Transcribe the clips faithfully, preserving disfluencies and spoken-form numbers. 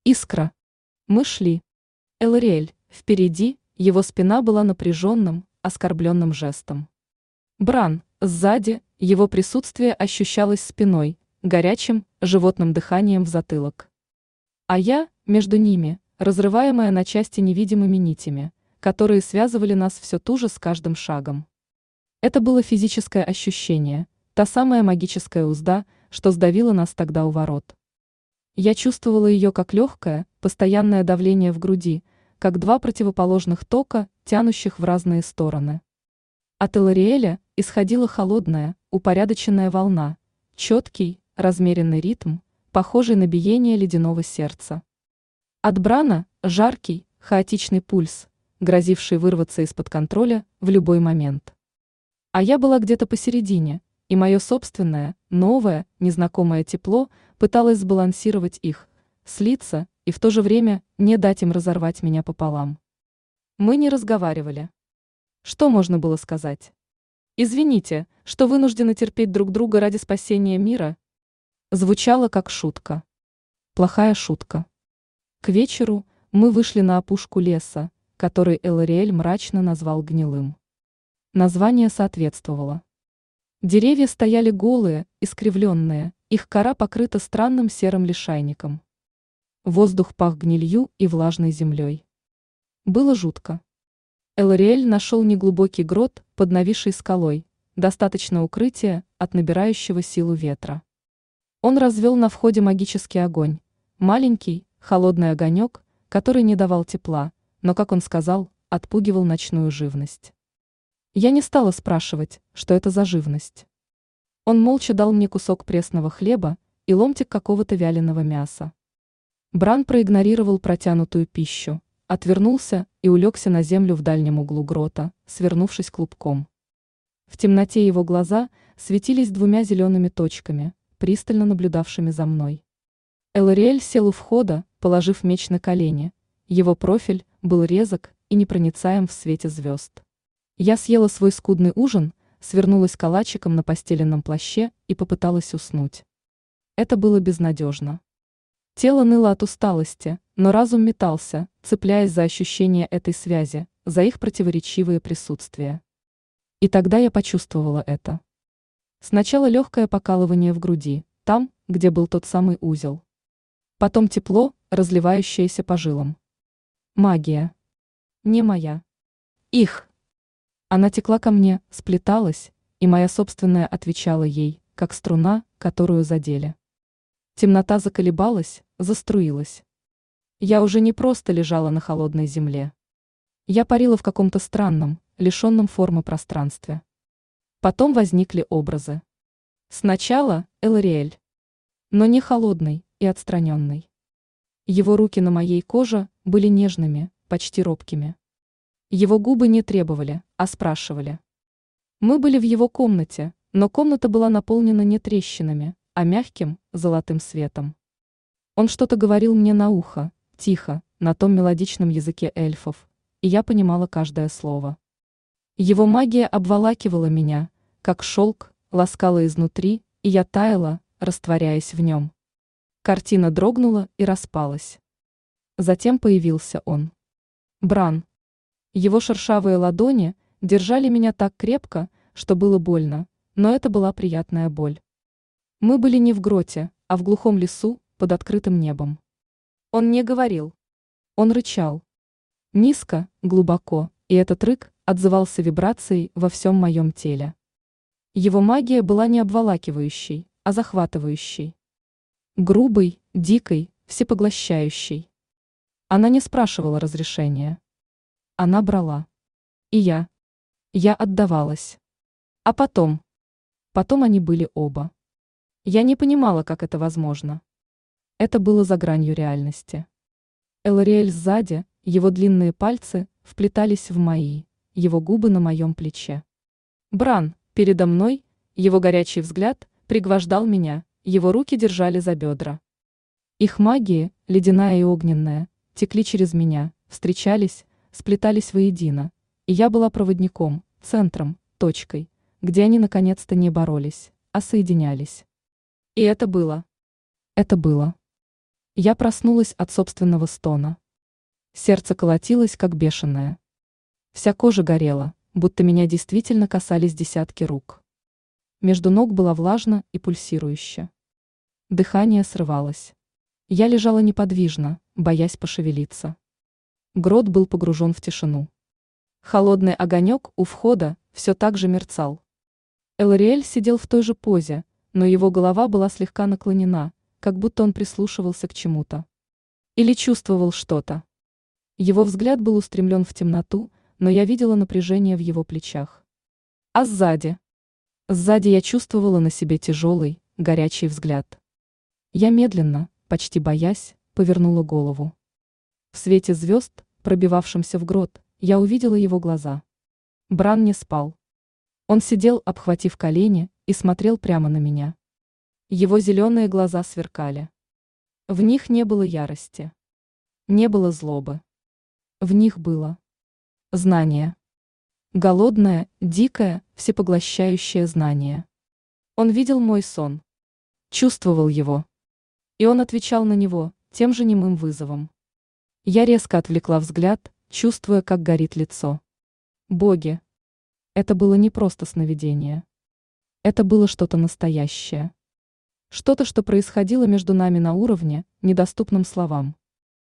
Искра. Мы шли. Элариэль, впереди, его спина была напряженным, оскорбленным жестом. Бран, сзади, его присутствие ощущалось спиной, горячим, животным дыханием в затылок. А я, между ними, разрываемая на части невидимыми нитями, которые связывали нас все туже с каждым шагом. Это было физическое ощущение, та самая магическая узда, что сдавила нас тогда у ворот. Я чувствовала ее как легкое, постоянное давление в груди, как два противоположных тока, тянущих в разные стороны. От Элариэля исходила холодная, упорядоченная волна, четкий, размеренный ритм, похожий на биение ледяного сердца. От Брана – жаркий, хаотичный пульс, грозивший вырваться из-под контроля в любой момент. А я была где-то посередине, и мое собственное, новое, незнакомое тепло пыталось сбалансировать их, слиться и в то же время не дать им разорвать меня пополам. Мы не разговаривали. Что можно было сказать? «Извините, что вынуждены терпеть друг друга ради спасения мира?» Звучало как шутка. Плохая шутка. К вечеру мы вышли на опушку леса, который Элариэль мрачно назвал гнилым. Название соответствовало. Деревья стояли голые, искривленные, их кора покрыта странным серым лишайником. Воздух пах гнилью и влажной землей. Было жутко. Элариэль нашел неглубокий грот под нависшей скалой, достаточно укрытия от набирающего силу ветра. Он развел на входе магический огонь, маленький, холодный огонек, который не давал тепла, но, как он сказал, отпугивал ночную живность. Я не стала спрашивать, что это за живность. Он молча дал мне кусок пресного хлеба и ломтик какого-то вяленого мяса. Бран проигнорировал протянутую пищу, отвернулся и улегся на землю в дальнем углу грота, свернувшись клубком. В темноте его глаза светились двумя зелеными точками, пристально наблюдавшими за мной. Элариэль сел у входа, положив меч на колени. Его профиль был резок и непроницаем в свете звезд. Я съела свой скудный ужин, свернулась калачиком на постеленном плаще и попыталась уснуть. Это было безнадежно. Тело ныло от усталости, но разум метался, цепляясь за ощущение этой связи, за их противоречивые присутствия. И тогда я почувствовала это. Сначала легкое покалывание в груди, там, где был тот самый узел. Потом тепло, разливающееся по жилам. Магия. Не моя. Их. Она текла ко мне, сплеталась, и моя собственная отвечала ей, как струна, которую задели. Темнота заколебалась, заструилась. Я уже не просто лежала на холодной земле. Я парила в каком-то странном, лишенном формы пространстве. Потом возникли образы. Сначала Элариэль, но не холодный и отстраненный. Его руки на моей коже были нежными, почти робкими. Его губы не требовали, а спрашивали. Мы были в его комнате, но комната была наполнена не трещинами, а мягким, золотым светом. Он что-то говорил мне на ухо, тихо, на том мелодичном языке эльфов, и я понимала каждое слово. Его магия обволакивала меня, как шелк, ласкала изнутри, и я таяла, растворяясь в нем. Картина дрогнула и распалась. Затем появился он. Бран. Его шершавые ладони держали меня так крепко, что было больно, но это была приятная боль. Мы были не в гроте, а в глухом лесу, под открытым небом. Он не говорил. Он рычал. Низко, глубоко, и этот рык отзывался вибрацией во всем моем теле. Его магия была не обволакивающей, а захватывающей. Грубой, дикой, всепоглощающей. Она не спрашивала разрешения. Она брала. И я. Я отдавалась. А потом. Потом они были оба. Я не понимала, как это возможно. Это было за гранью реальности. Элариэль сзади, его длинные пальцы вплетались в мои, его губы на моем плече. Бран, передо мной, его горячий взгляд пригвождал меня, его руки держали за бедра. Их магии, ледяная и огненная, текли через меня, встречались, сплетались воедино, и я была проводником, центром, точкой, где они наконец-то не боролись, а соединялись. И это было. Это было. Я проснулась от собственного стона. Сердце колотилось, как бешеное. Вся кожа горела, будто меня действительно касались десятки рук. Между ног было влажно и пульсирующе. Дыхание срывалось. Я лежала неподвижно, боясь пошевелиться. Грот был погружен в тишину. Холодный огонек у входа все так же мерцал. Элариэль сидел в той же позе, но его голова была слегка наклонена, как будто он прислушивался к чему-то. Или чувствовал что-то. Его взгляд был устремлен в темноту, но я видела напряжение в его плечах. А сзади? Сзади я чувствовала на себе тяжелый, горячий взгляд. Я медленно, почти боясь, повернула голову. В свете звезд, пробивавшемся в грот, я увидела его глаза. Бран не спал. Он сидел, обхватив колени, и смотрел прямо на меня. Его зеленые глаза сверкали. В них не было ярости. Не было злобы. В них было знание. Голодное, дикое, всепоглощающее знание. Он видел мой сон. Чувствовал его. И он отвечал на него тем же немым вызовом. Я резко отвлекла взгляд, чувствуя, как горит лицо. Боги! Это было не просто сновидение. Это было что-то настоящее. Что-то, что происходило между нами на уровне, недоступном словам.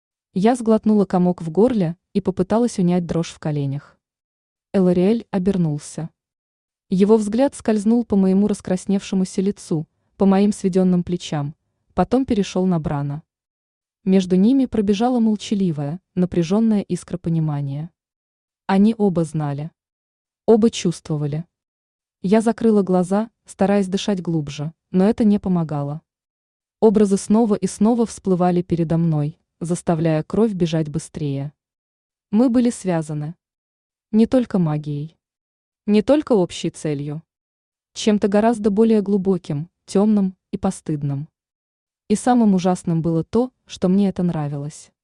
Я сглотнула комок в горле и попыталась унять дрожь в коленях. Элариэль обернулся. Его взгляд скользнул по моему раскрасневшемуся лицу, по моим сведенным плечам, потом перешел на Брана. Между ними пробежала молчаливая, напряженная искра понимания. Они оба знали. Оба чувствовали. Я закрыла глаза, стараясь дышать глубже, но это не помогало. Образы снова и снова всплывали передо мной, заставляя кровь бежать быстрее. Мы были связаны. Не только магией. Не только общей целью. Чем-то гораздо более глубоким, темным и постыдным. И самым ужасным было то, что мне это нравилось.